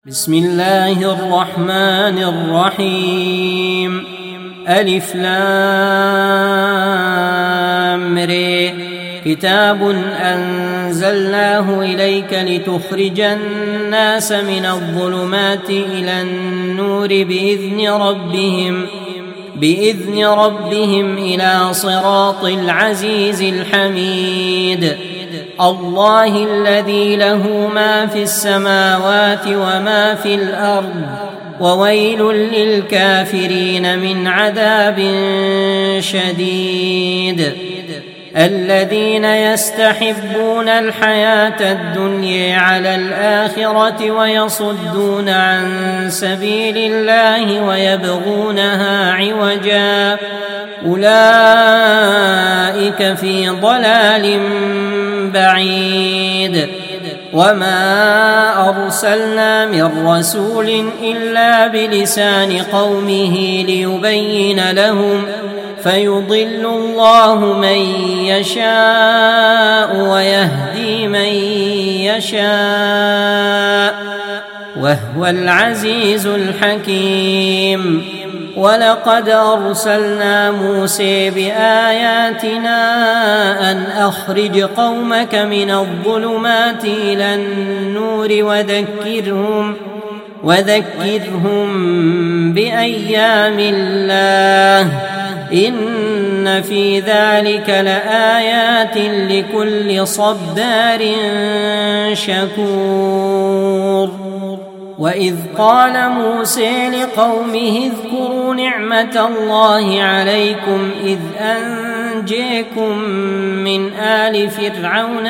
بسم الله الرحمن الرحيم. ألف لام ر. كتاب أنزلناه إليك لتخرج الناس من الظلمات إلى النور بإذن ربهم إلى صراط العزيز الحميد. الله الذي له ما في السماوات وما في الأرض، وويل للكافرين من عذاب شديد. الذين يستحبون الحياة الدنيا على الآخرة ويصدون عن سبيل الله ويبغونها عوجا، أولئك في ضلال بعيد. وما أرسلنا من رسول إلا بلسان قومه ليبين لهم، فيضل الله من يشاء ويهدي من يشاء، وهو العزيز الحكيم. ولقد أرسلنا موسى بآياتنا أن أخرج قومك من الظلمات إلى النور وذكرهم بأيام الله، إن في ذلك لآيات لكل صبار شكور. وإذ قال موسى لقومه اذكروا نعمة الله عليكم إذ أنجيكم من آل فرعون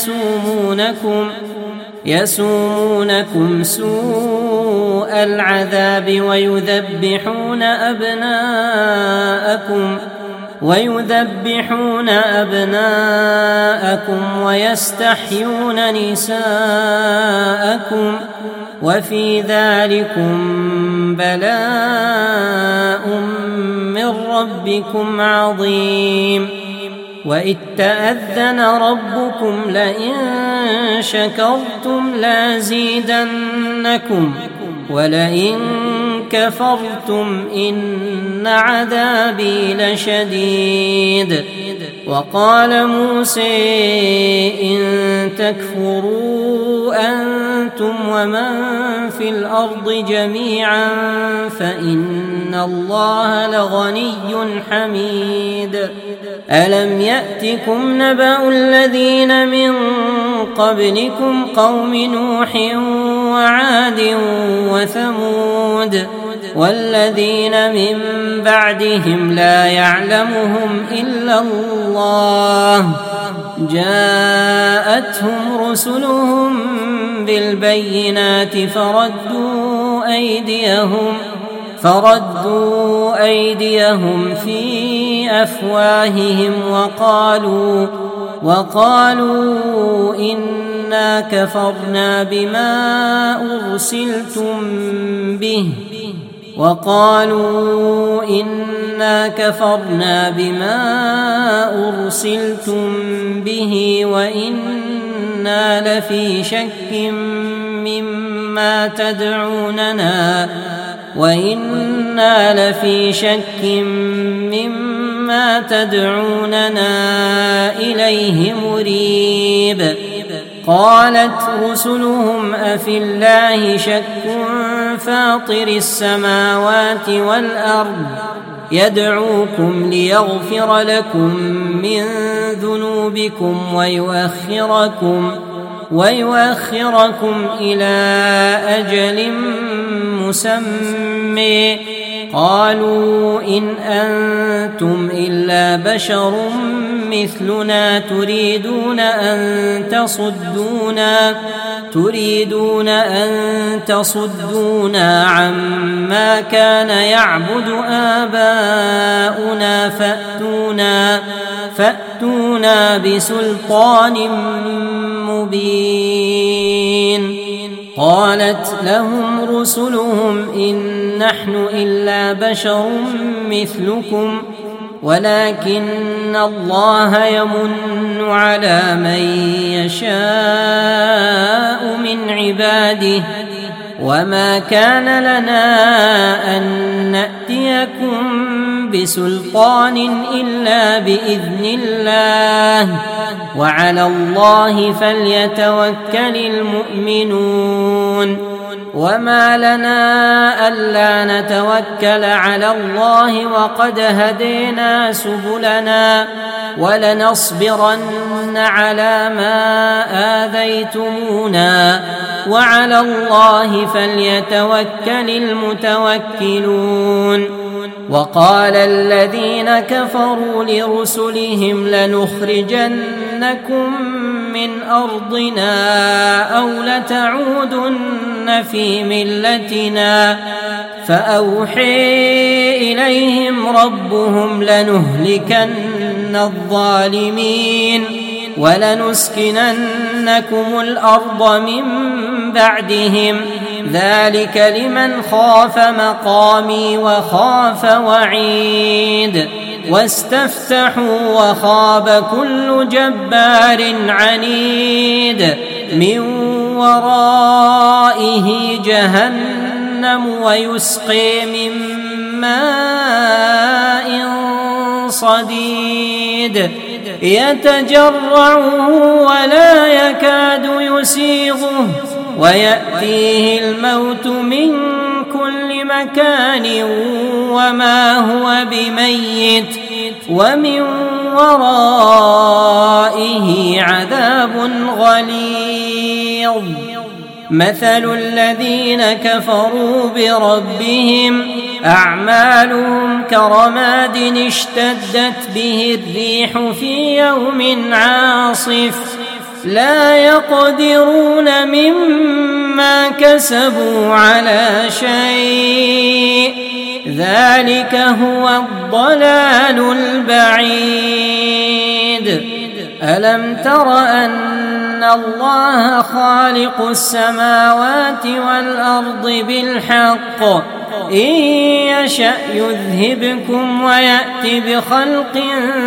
يسومونكم سوء العذاب ويذبحون أبناءكم ويستحيون نساءكم، وفي ذلكم بلاء من ربكم عظيم. وإذ تأذن ربكم لئن شكرتم لازيدنكم ولئن كفرتم إن عذابي لشديد. وقال موسى إن تكفروا أنتم ومن في الأرض جميعا فإن الله لغني حميد. ألم يأتكم نبأ الذين من قبلكم قوم نوح وعاد وثمود والذين من بعدهم لا يعلمهم إلا الله، جاءتهم رسلهم بالبينات فردوا أيديهم في أفواههم وقالوا إنا كفرنا بما أرسلتم به وإنا لفي شك مما تدعوننا إليه مريب. قالت رسلهم أفي الله شك فاطر السماوات والأرض يدعوكم ليغفر لكم من ذنوبكم ويؤخركم إلى أجل مسمى، قالوا إن أنتم إلا بشر مثلنا تريدون أن تصدونا عما كان يعبد آباؤنا فأتونا بسلطان مبين. قالت لهم رسلهم إن نحن إلا بشر مثلكم ولكن الله يمن على من يشاء من عباده وما كان لنا أن نأتيكم بسلطان إلا بإذن الله وعلى الله فليتوكل المؤمنون وما لنا ألا نتوكل على الله وقد هدينا سبلنا ولنصبرن على ما آذيتمونا وعلى الله فليتوكل المتوكلون وقال الذين كفروا لرسلهم لنخرجنكم من أرضنا أو لتعودن في ملتنا فأوحي إليهم ربهم لنهلكن الظالمين ولنسكننكم الأرض من بعدهم ذلك لمن خاف مقامي وخاف وعيد واستفتحوا وخاب كل جبار عنيد من ورائه جهنم ويسقي من ماء صديد يتجرعه ولا يكاد يسيغه ويأتيه الموت من كل مكان وما هو بميت ومن ورائه عذاب غليظ مثل الذين كفروا بربهم أعمالهم كرماد اشتدت به الريح في يوم عاصف لا يقدرون مما كسبوا على شيء ذلك هو الضلال البعيد ألم تر أن الله خالق السماوات والأرض بالحق إن يشأ يذهبكم ويأتي بخلق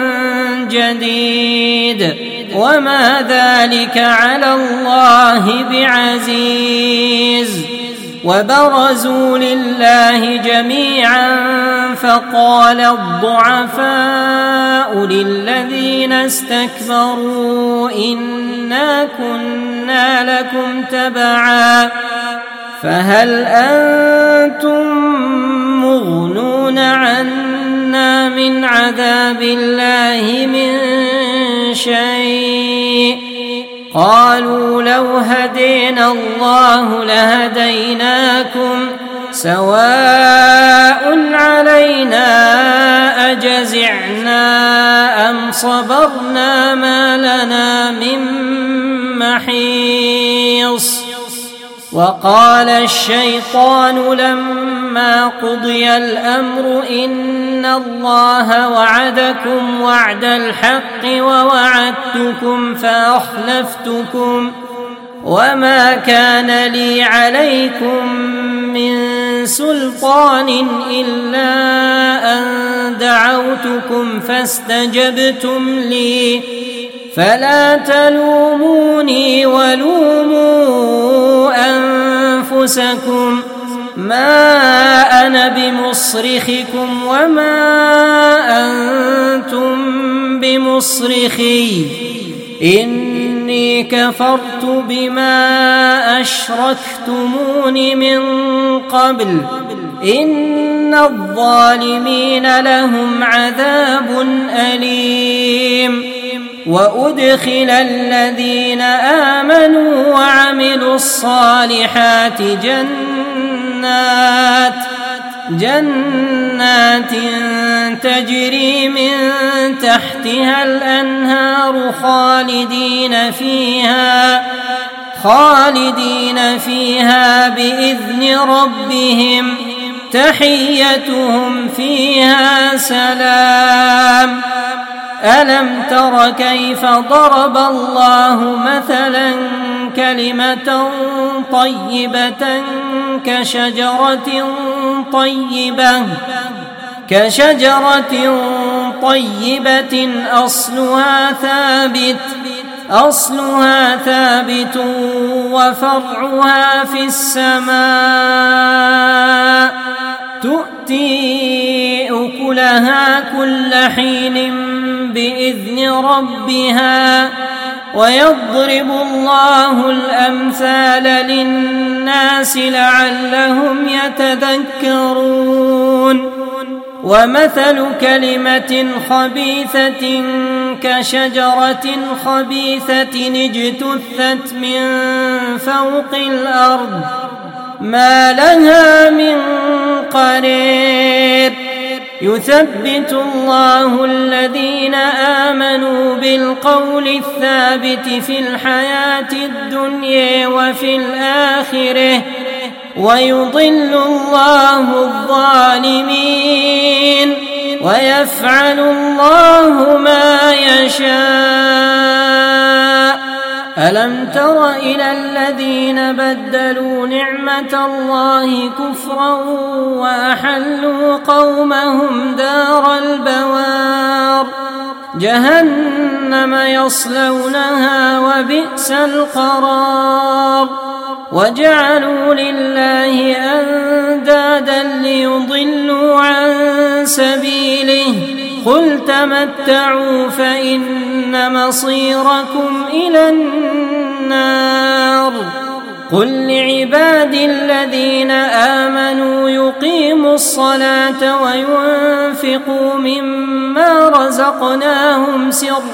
جديد وما ذلك على الله بعزيز وبرزوا لله جميعا فقال الضعفاء للذين استكبروا إنا كنا لكم تبعا فهل أنتم مغنون عنا من عذاب الله من شيء قالوا لو هدينا الله لهديناكم سواء علينا أجزعنا أم صبرنا ما لنا من محيص وقال الشيطان لما قضي الأمر إن الله وعدكم وعد الحق ووعدتكم فأخلفتكم وما كان لي عليكم من سلطان إلا أن دعوتكم فاستجبتم لي فلا تلوموني ولوموا أنفسكم ما أنا بمصرخكم وما أنتم بمصرخي إني كفرت بما أشركتمون من قبل إن الظالمين لهم عذاب أليم وأدخل الذين آمنوا وعملوا الصالحات جنات تجري من تحتها الأنهار خالدين فيها بإذن ربهم تحيتهم فيها سلام ألم تر كيف ضرب الله مثلا كلمة طيبة كشجرة طيبة أصلها ثابت أصلها ثابت وفرعها في السماء تؤتي أكلها كل حين بإذن ربها ويضرب الله الأمثال للناس لعلهم يتذكرون ومثل كلمة خبيثة كشجرة خبيثة اجتثت من فوق الأرض ما لها من قرير يثبت الله الذين آمنوا بالقول الثابت في الحياة الدنيا وفي الآخرة ويضل الله الظالمين ويفعل الله ما يشاء. ألم تر إلى الذين بدلوا نعمة الله كفرا وأحلوا قومهم دار البوار جهنم يصلونها وبئس القرار وجعلوا لله أندادا ليضلوا عن سبيله قل تمتعوا فإن مصيركم إلى النار قل لعبادي الذين آمنوا يقيموا الصلاة وينفقوا مما رزقناهم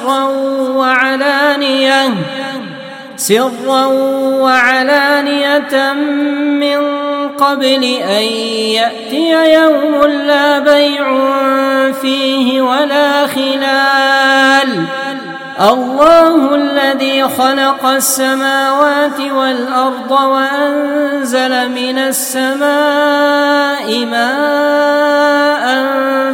سرا وعلانية من قبل أن يأتي يوم لا بيع فيه ولا خلال الله الذي خلق السماوات والأرض وأنزل من السماء ماء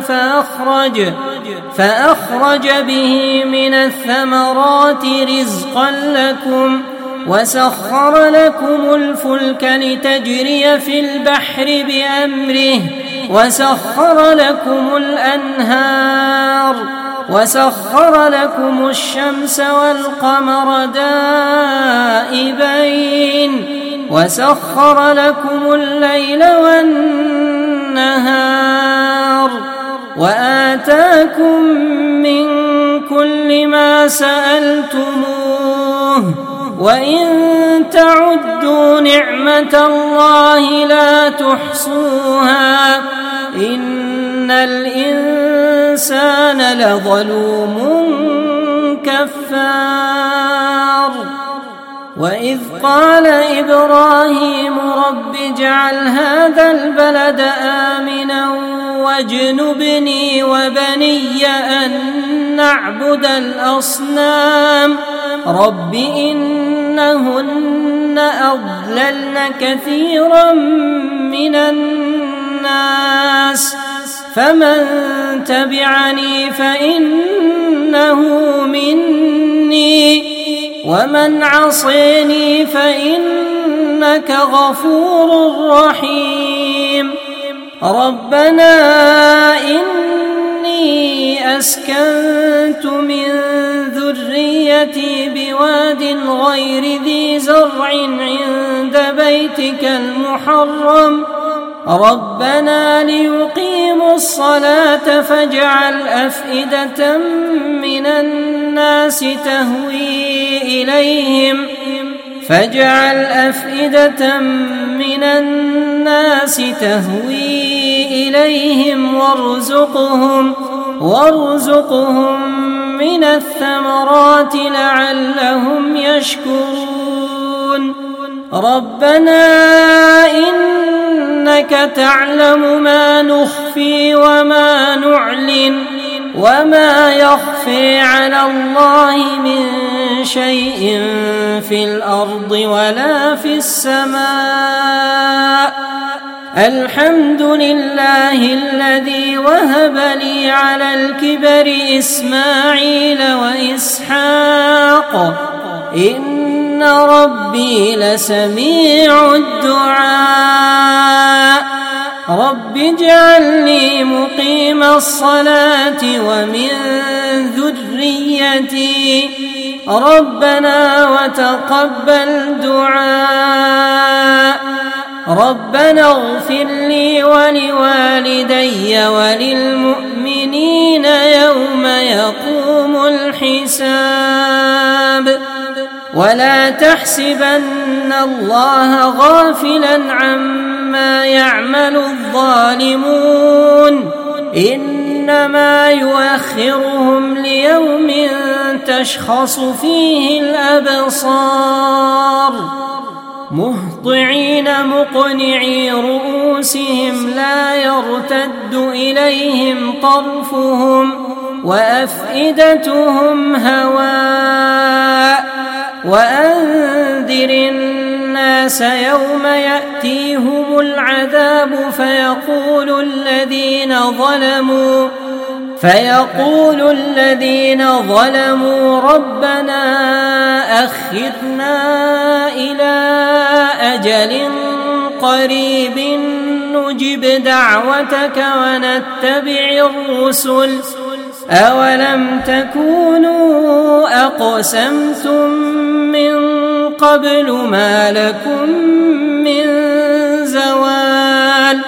فأخرج به من الثمرات رزقا لكم وسخر لكم الفلك لتجري في البحر بأمره وسخر لكم الأنهار وسخر لكم الشمس والقمر دائبين وسخر لكم الليل والنهار وآتاكم من كل ما سألتموه وإن تعدوا نعمة الله لا تحصوها إن الإنسان لظلوم كفار. وإذ قال إبراهيم رب اجعل هذا البلد آمنا واجنبني وبني أن نعبد الأصنام رب إنهن أضللن كثيرا من الناس فمن تبعني فإنه مني ومن عصيني فإنك غفور رحيم. ربنا إني أسكنت من ذريتي بواد غير ذي زرع عند بيتك المحرم ربنا ليقيموا الصلاة فاجعل أفئدة من الناس تهوي إليهم وارزقهم من الثمرات لعلهم يشكرون. ربنا إنك تعلم ما نخفي وما نعلن وما يخفي على الله من شيء في الأرض ولا في السماء. الحمد لله الذي وهب لي على الكبر إسماعيل وإسحاق إن ربي لسميع الدعاء. رب اجعلني مقيم الصلاة ومن ذريتي ربنا وتقبل دعاء. ربنا اغفر لي ولوالدي وللمؤمنين يوم يقوم الحساب. ولا تحسبن الله غافلا عما يعمل الظالمون، إنما يؤخرهم ليوم تشخص فيه الأبصار، مهطعين مقنعي رؤوسهم لا يرتد إليهم طرفهم وأفئدتهم هواء. وأنذر الناس يوم يأتيهم العذاب فيقول الذين ظلموا ربنا أخرنا إلى أجل قريب نجب دعوتك ونتبع الرسل، أولم تكونوا أقسمتم من قبل ما لكم من زوال.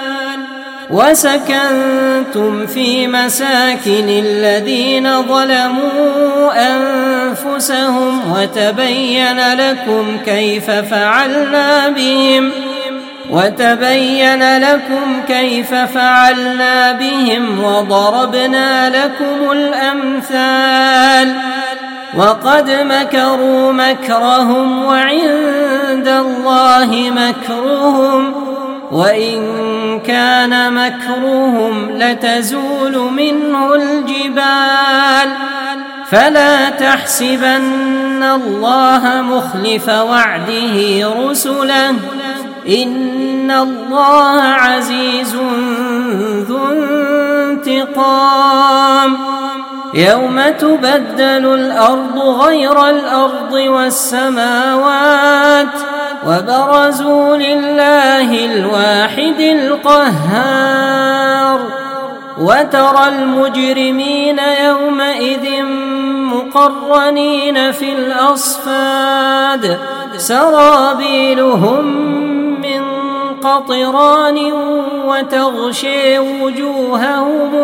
وسكنتم في مساكن الذين ظلموا أنفسهم وتبين لكم كيف فعلنا بهم وضربنا لكم الأمثال. وقد مكروا مكرهم وعند الله مكرهم، وإن كان مكرهم لتزول منه الجبال. فلا تحسبن الله مخلف وعده رسله، إن الله عزيز ذو انتقام. يوم تبدل الأرض غير الأرض والسماوات وبرزوا لله الواحد القهار. وترى المجرمين يومئذ مقرنين في الأصفاد، سرابيلهم من قطران وتغشي وجوههم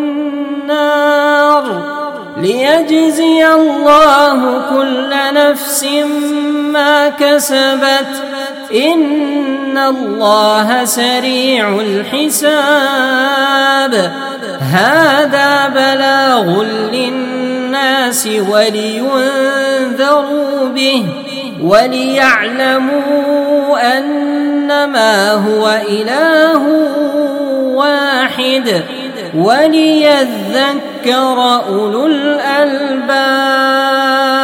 النار، ليجزي الله كل نفس ما كسبت، إن الله سريع الحساب. هذا بلاغ للناس ولينذروا به وليعلموا أنما هو إله واحد وليذكر أولو الألباب.